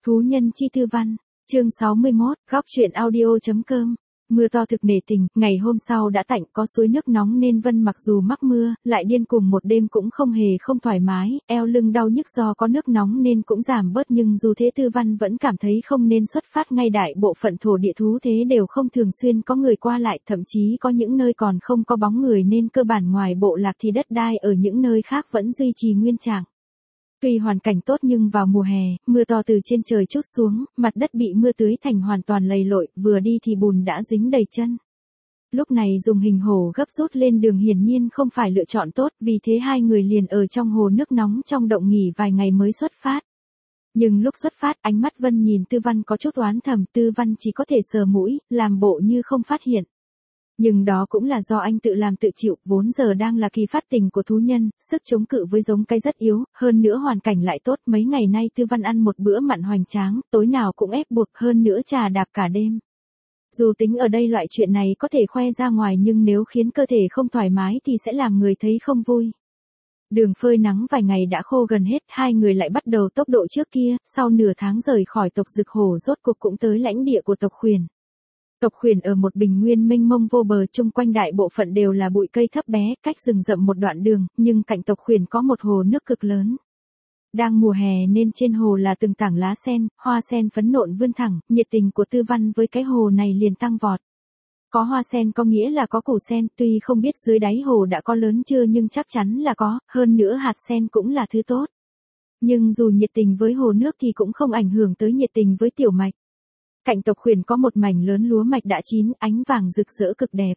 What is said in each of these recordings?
Thú nhân chi thư văn, chương 61, góc truyện audio.com. Mưa to thực nể tình, ngày hôm sau đã tạnh, có suối nước nóng nên Vân mặc dù mắc mưa, lại điên cuồng một đêm cũng không hề không thoải mái, eo lưng đau nhức do có nước nóng nên cũng giảm bớt, nhưng dù thế Tư Văn vẫn cảm thấy không nên xuất phát ngay, đại bộ phận thổ địa thú thế đều không thường xuyên có người qua lại, thậm chí có những nơi còn không có bóng người, nên cơ bản ngoài bộ lạc thì đất đai ở những nơi khác vẫn duy trì nguyên trạng. Tuy hoàn cảnh tốt nhưng vào mùa hè, mưa to từ trên trời trút xuống, mặt đất bị mưa tưới thành hoàn toàn lầy lội, vừa đi thì bùn đã dính đầy chân. Lúc này dùng hình hồ gấp rút lên đường hiển nhiên không phải lựa chọn tốt, vì thế hai người liền ở trong hồ nước nóng trong động nghỉ vài ngày mới xuất phát. Nhưng lúc xuất phát, ánh mắt Vân nhìn Tư Văn có chút oán thầm, Tư Văn chỉ có thể sờ mũi, làm bộ như không phát hiện. Nhưng đó cũng là do anh tự làm tự chịu, vốn giờ đang là kỳ phát tình của thú nhân, sức chống cự với giống cây rất yếu, hơn nữa hoàn cảnh lại tốt, mấy ngày nay Tư Văn ăn một bữa mặn hoành tráng, tối nào cũng ép buộc, hơn nữa trà đạp cả đêm. Dù tính ở đây loại chuyện này có thể khoe ra ngoài, nhưng nếu khiến cơ thể không thoải mái thì sẽ làm người thấy không vui. Đường phơi nắng vài ngày đã khô gần hết, hai người lại bắt đầu tốc độ trước kia, sau nửa tháng rời khỏi tộc Dực Hổ rốt cuộc cũng tới lãnh địa của tộc Khuyển. Tộc Khuyển ở một bình nguyên mênh mông vô bờ, chung quanh đại bộ phận đều là bụi cây thấp bé, cách rừng rậm một đoạn đường, nhưng cạnh tộc Khuyển có một hồ nước cực lớn. Đang mùa hè nên trên hồ là từng tảng lá sen, hoa sen phấn nộn vươn thẳng, nhiệt tình của Tư Văn với cái hồ này liền tăng vọt. Có hoa sen có nghĩa là có củ sen, tuy không biết dưới đáy hồ đã có lớn chưa nhưng chắc chắn là có, hơn nữa hạt sen cũng là thứ tốt. Nhưng dù nhiệt tình với hồ nước thì cũng không ảnh hưởng tới nhiệt tình với tiểu mạch. Cạnh tộc Khuyển có một mảnh lớn lúa mạch đã chín, ánh vàng rực rỡ cực đẹp.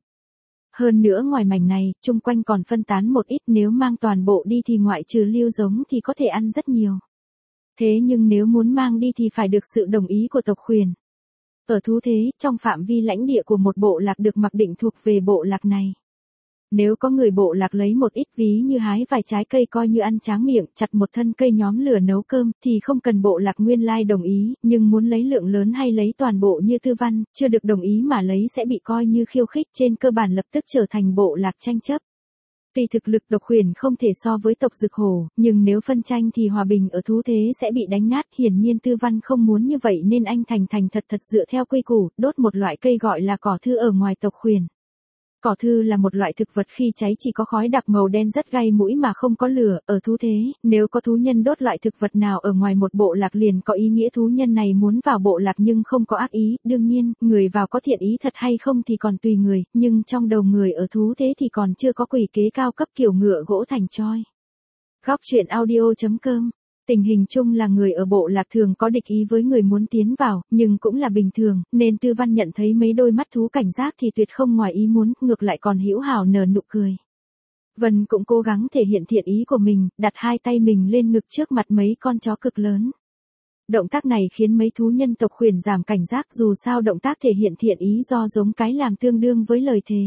Hơn nữa ngoài mảnh này, chung quanh còn phân tán một ít, nếu mang toàn bộ đi thì ngoại trừ lưu giống thì có thể ăn rất nhiều. Thế nhưng nếu muốn mang đi thì phải được sự đồng ý của tộc Khuyển. Ở thú thế, trong phạm vi lãnh địa của một bộ lạc được mặc định thuộc về bộ lạc này. Nếu có người bộ lạc lấy một ít, ví như hái vài trái cây coi như ăn tráng miệng, chặt một thân cây nhóm lửa nấu cơm, thì không cần bộ lạc nguyên lai đồng ý, nhưng muốn lấy lượng lớn hay lấy toàn bộ như Tư Văn, chưa được đồng ý mà lấy sẽ bị coi như khiêu khích, trên cơ bản lập tức trở thành bộ lạc tranh chấp. Tuy thực lực tộc Khuyển không thể so với tộc Dực Hổ, nhưng nếu phân tranh thì hòa bình ở thú thế sẽ bị đánh nát, hiển nhiên Tư Văn không muốn như vậy nên anh thành thật dựa theo quy củ, đốt một loại cây gọi là cỏ thư ở ngoài tộc Khuyển. Cỏ thư là một loại thực vật khi cháy chỉ có khói đặc màu đen rất gai mũi mà không có lửa, ở thú thế, nếu có thú nhân đốt loại thực vật nào ở ngoài một bộ lạc liền có ý nghĩa thú nhân này muốn vào bộ lạc nhưng không có ác ý, đương nhiên, người vào có thiện ý thật hay không thì còn tùy người, nhưng trong đầu người ở thú thế thì còn chưa có quỷ kế cao cấp kiểu ngựa gỗ thành trói. Góc truyện audio.com. Tình hình chung là người ở bộ lạc thường có địch ý với người muốn tiến vào, nhưng cũng là bình thường, nên Tư Văn nhận thấy mấy đôi mắt thú cảnh giác thì tuyệt không ngoài ý muốn, ngược lại còn hữu hảo nở nụ cười. Vân cũng cố gắng thể hiện thiện ý của mình, đặt hai tay mình lên ngực trước mặt mấy con chó cực lớn. Động tác này khiến mấy thú nhân tộc Khuyển giảm cảnh giác, dù sao động tác thể hiện thiện ý do giống cái làm tương đương với lời thề.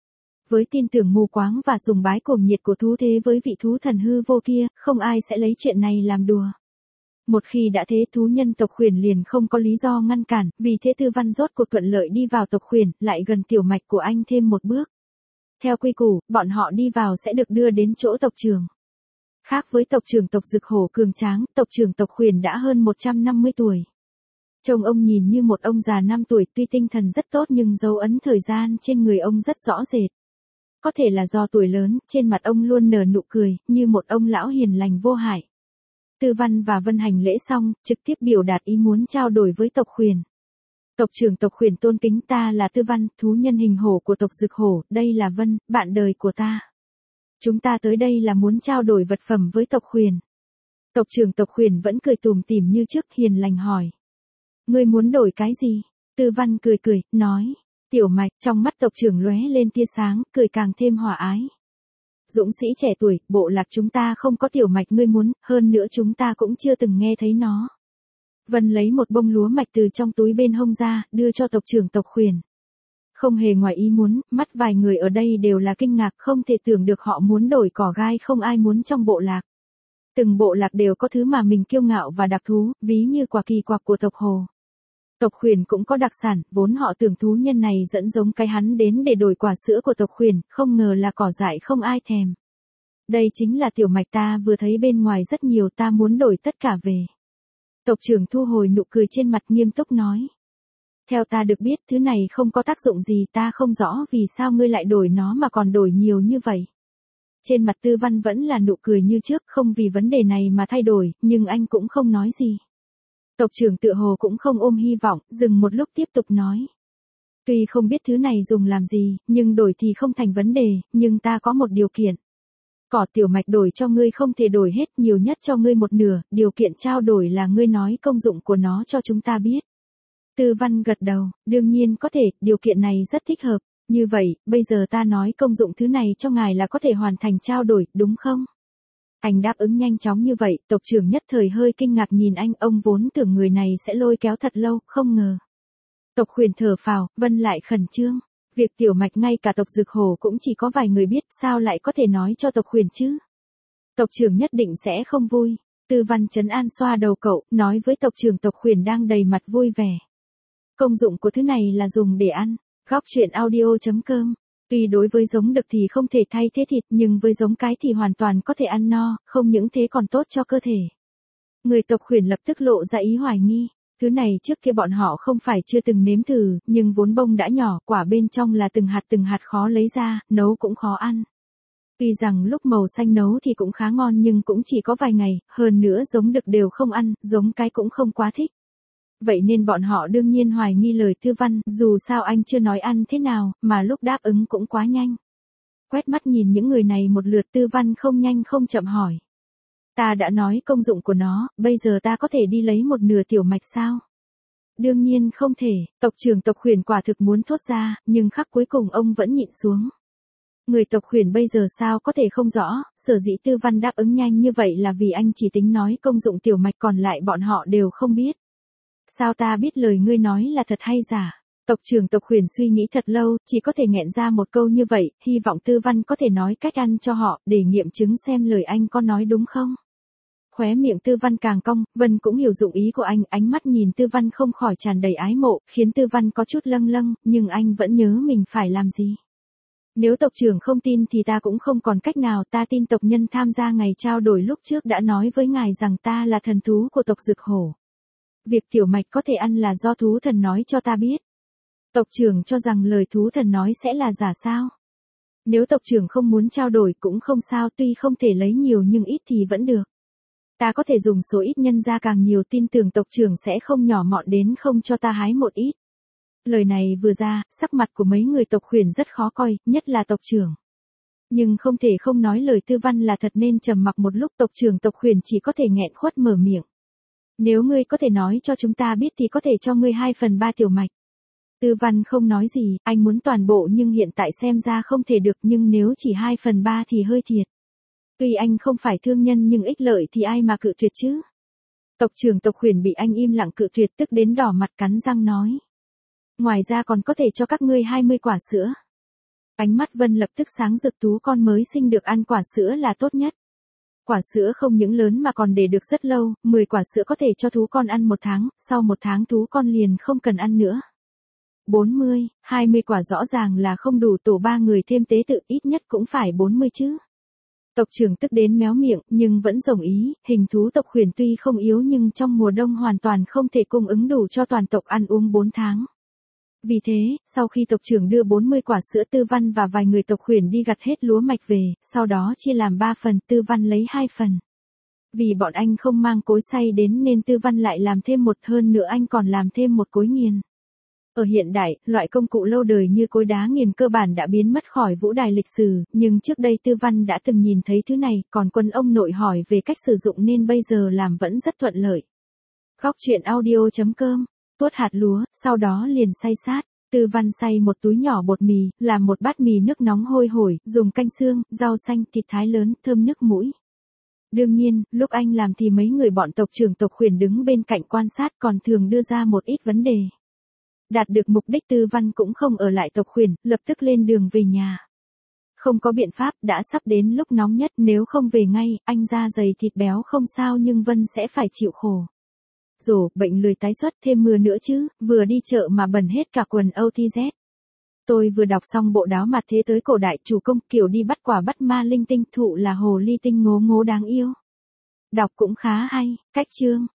Với tin tưởng mù quáng và sùng bái cuồng nhiệt của thú thế với vị thú thần hư vô kia, không ai sẽ lấy chuyện này làm đùa. Một khi đã thế, thú nhân tộc Khuyển liền không có lý do ngăn cản, vì thế Tư Văn rốt cuộc thuận lợi đi vào tộc Khuyển, lại gần tiểu mạch của anh thêm một bước. Theo quy củ, bọn họ đi vào sẽ được đưa đến chỗ tộc trưởng. Khác với tộc trưởng tộc Dực Hổ cường tráng, tộc trưởng tộc Khuyển đã hơn 150 tuổi. Trông ông nhìn như một ông già 5 tuổi, tuy tinh thần rất tốt nhưng dấu ấn thời gian trên người ông rất rõ rệt. Có thể là do tuổi lớn, trên mặt ông luôn nở nụ cười, như một ông lão hiền lành vô hại. Tư Văn và Vân hành lễ xong, trực tiếp biểu đạt ý muốn trao đổi với tộc Khuyển. Tộc trưởng tộc Khuyển tôn kính, ta là Tư Văn, thú nhân hình hổ của tộc Dực Hổ, đây là Vân, bạn đời của ta. Chúng ta tới đây là muốn trao đổi vật phẩm với tộc Khuyển. Tộc trưởng tộc Khuyển vẫn cười tủm tỉm như trước, hiền lành hỏi. Ngươi muốn đổi cái gì? Tư Văn cười, nói. Tiểu mạch, trong mắt tộc trưởng lóe lên tia sáng, cười càng thêm hòa ái. Dũng sĩ trẻ tuổi, bộ lạc chúng ta không có tiểu mạch ngươi muốn, hơn nữa chúng ta cũng chưa từng nghe thấy nó. Vân lấy một bông lúa mạch từ trong túi bên hông ra, đưa cho tộc trưởng tộc Khuyển. Không hề ngoài ý muốn, mắt vài người ở đây đều là kinh ngạc, không thể tưởng được họ muốn đổi cỏ gai không ai muốn trong bộ lạc. Từng bộ lạc đều có thứ mà mình kiêu ngạo và đặc thú, ví như quả kỳ quặc của tộc Hồ. Tộc Khuyển cũng có đặc sản, vốn họ tưởng thú nhân này dẫn giống cái hắn đến để đổi quả sữa của tộc Khuyển, không ngờ là cỏ dại không ai thèm. Đây chính là tiểu mạch ta vừa thấy bên ngoài rất nhiều, ta muốn đổi tất cả về. Tộc trưởng thu hồi nụ cười trên mặt nghiêm túc nói. Theo ta được biết thứ này không có tác dụng gì, ta không rõ vì sao ngươi lại đổi nó mà còn đổi nhiều như vậy. Trên mặt Tư Văn vẫn là nụ cười như trước, không vì vấn đề này mà thay đổi, nhưng anh cũng không nói gì. Tộc trưởng tựa hồ cũng không ôm hy vọng, dừng một lúc tiếp tục nói. Tuy không biết thứ này dùng làm gì, nhưng đổi thì không thành vấn đề, nhưng ta có một điều kiện. Cỏ tiểu mạch đổi cho ngươi không thể đổi hết, nhiều nhất cho ngươi một nửa, điều kiện trao đổi là ngươi nói công dụng của nó cho chúng ta biết. Tư Văn gật đầu, đương nhiên có thể, điều kiện này rất thích hợp. Như vậy, bây giờ ta nói công dụng thứ này cho ngài là có thể hoàn thành trao đổi, đúng không? Anh đáp ứng nhanh chóng như vậy, tộc trưởng nhất thời hơi kinh ngạc nhìn anh, ông vốn tưởng người này sẽ lôi kéo thật lâu, không ngờ. Tộc Khuyển thở phào, Vân lại khẩn trương. Việc tiểu mạch ngay cả tộc Dực Hổ cũng chỉ có vài người biết, sao lại có thể nói cho tộc Khuyển chứ? Tộc trưởng nhất định sẽ không vui. Tư Văn trấn an xoa đầu cậu, nói với tộc trưởng tộc Khuyển đang đầy mặt vui vẻ. Công dụng của thứ này là dùng để ăn. Góc truyện audio.com. Tuy đối với giống đực thì không thể thay thế thịt, nhưng với giống cái thì hoàn toàn có thể ăn no, không những thế còn tốt cho cơ thể. Người tộc Khuyển lập tức lộ ra ý hoài nghi. Thứ này trước kia bọn họ không phải chưa từng nếm thử, nhưng vốn bông đã nhỏ, quả bên trong là từng hạt khó lấy ra, nấu cũng khó ăn. Tuy rằng lúc màu xanh nấu thì cũng khá ngon nhưng cũng chỉ có vài ngày, hơn nữa giống đực đều không ăn, giống cái cũng không quá thích. Vậy nên bọn họ đương nhiên hoài nghi lời Tư Văn, dù sao anh chưa nói ăn thế nào, mà lúc đáp ứng cũng quá nhanh. Quét mắt nhìn những người này một lượt, Tư Văn không nhanh không chậm hỏi. Ta đã nói công dụng của nó, bây giờ ta có thể đi lấy một nửa tiểu mạch sao? Đương nhiên không thể, tộc trưởng tộc Khuyển quả thực muốn thốt ra, nhưng khắc cuối cùng ông vẫn nhịn xuống. Người tộc Khuyển bây giờ sao có thể không rõ, sở dĩ Tư Văn đáp ứng nhanh như vậy là vì anh chỉ tính nói công dụng tiểu mạch, còn lại bọn họ đều không biết. Sao ta biết lời ngươi nói là thật hay giả? Tộc trưởng tộc Khuyển suy nghĩ thật lâu, chỉ có thể nghẹn ra một câu như vậy, hy vọng Tư Văn có thể nói cách ăn cho họ, để nghiệm chứng xem lời anh có nói đúng không. Khóe miệng Tư Văn càng cong, Vân cũng hiểu dụng ý của anh, ánh mắt nhìn Tư Văn không khỏi tràn đầy ái mộ, khiến Tư Văn có chút lâng lâng, nhưng anh vẫn nhớ mình phải làm gì. Nếu tộc trưởng không tin thì ta cũng không còn cách nào, ta tin tộc nhân tham gia ngày trao đổi lúc trước đã nói với ngài rằng ta là thần thú của tộc Dực Hổ. Việc tiểu mạch có thể ăn là do thú thần nói cho ta biết. Tộc trưởng cho rằng lời thú thần nói sẽ là giả sao? Nếu tộc trưởng không muốn trao đổi cũng không sao, tuy không thể lấy nhiều nhưng ít thì vẫn được. Ta có thể dùng số ít nhân ra càng nhiều, tin tưởng tộc trưởng sẽ không nhỏ mọn đến không cho ta hái một ít. Lời này vừa ra, sắc mặt của mấy người tộc Khuyển rất khó coi, nhất là tộc trưởng. Nhưng không thể không nói lời Tư Văn là thật nên trầm mặc một lúc, tộc trưởng tộc Khuyển chỉ có thể nghẹn khuất mở miệng. Nếu ngươi có thể nói cho chúng ta biết thì có thể cho ngươi 2/3 tiểu mạch. Tư Văn không nói gì, anh muốn toàn bộ nhưng hiện tại xem ra không thể được, nhưng nếu chỉ 2/3 thì hơi thiệt. Tuy anh không phải thương nhân nhưng ích lợi thì ai mà cự tuyệt chứ. Tộc trưởng tộc Khuyển bị anh im lặng cự tuyệt tức đến đỏ mặt cắn răng nói. Ngoài ra còn có thể cho các ngươi 20 quả sữa. Ánh mắt Vân lập tức sáng rực, thú con mới sinh được ăn quả sữa là tốt nhất. Quả sữa không những lớn mà còn để được rất lâu, 10 quả sữa có thể cho thú con ăn 1 tháng, sau 1 tháng thú con liền không cần ăn nữa. 40, 20 quả rõ ràng là không đủ, tổ 3 người thêm tế tự ít nhất cũng phải 40 chứ. Tộc trưởng tức đến méo miệng, nhưng vẫn đồng ý, hình thú tộc Khuyển tuy không yếu nhưng trong mùa đông hoàn toàn không thể cung ứng đủ cho toàn tộc ăn uống 4 tháng. Vì thế, sau khi tộc trưởng đưa 40 quả sữa, Tư Văn và vài người tộc Khuyển đi gặt hết lúa mạch về, sau đó chia làm 3 phần, Tư Văn lấy 2 phần. Vì bọn anh không mang cối xay đến nên Tư Văn lại làm thêm một, hơn nữa anh còn làm thêm một cối nghiền. Ở hiện đại, loại công cụ lâu đời như cối đá nghiền cơ bản đã biến mất khỏi vũ đài lịch sử, nhưng trước đây Tư Văn đã từng nhìn thấy thứ này, còn Quân ông nội hỏi về cách sử dụng nên bây giờ làm vẫn rất thuận lợi. Góc truyện audio.com, tuốt hạt lúa, sau đó liền xay sát. Tư Văn xay một túi nhỏ bột mì, làm một bát mì nước nóng hôi hổi, dùng canh xương, rau xanh, thịt thái lớn, thơm nước mũi. Đương nhiên, lúc anh làm thì mấy người bọn tộc trưởng tộc Khuyển đứng bên cạnh quan sát, còn thường đưa ra một ít vấn đề. Đạt được mục đích, Tư Văn cũng không ở lại tộc Khuyển, lập tức lên đường về nhà. Không có biện pháp, đã sắp đến lúc nóng nhất, nếu không về ngay, anh da dày thịt béo không sao nhưng Vân sẽ phải chịu khổ. Rổ, bệnh lười tái xuất, thêm mưa nữa chứ, vừa đi chợ mà bẩn hết cả quần OTZ. Tôi vừa đọc xong bộ Đáo Mặt Thế Tới Cổ Đại, chủ công kiểu đi bắt quả bắt ma linh tinh, thụ là hồ ly tinh ngố ngố đáng yêu. Đọc cũng khá hay, cách chương.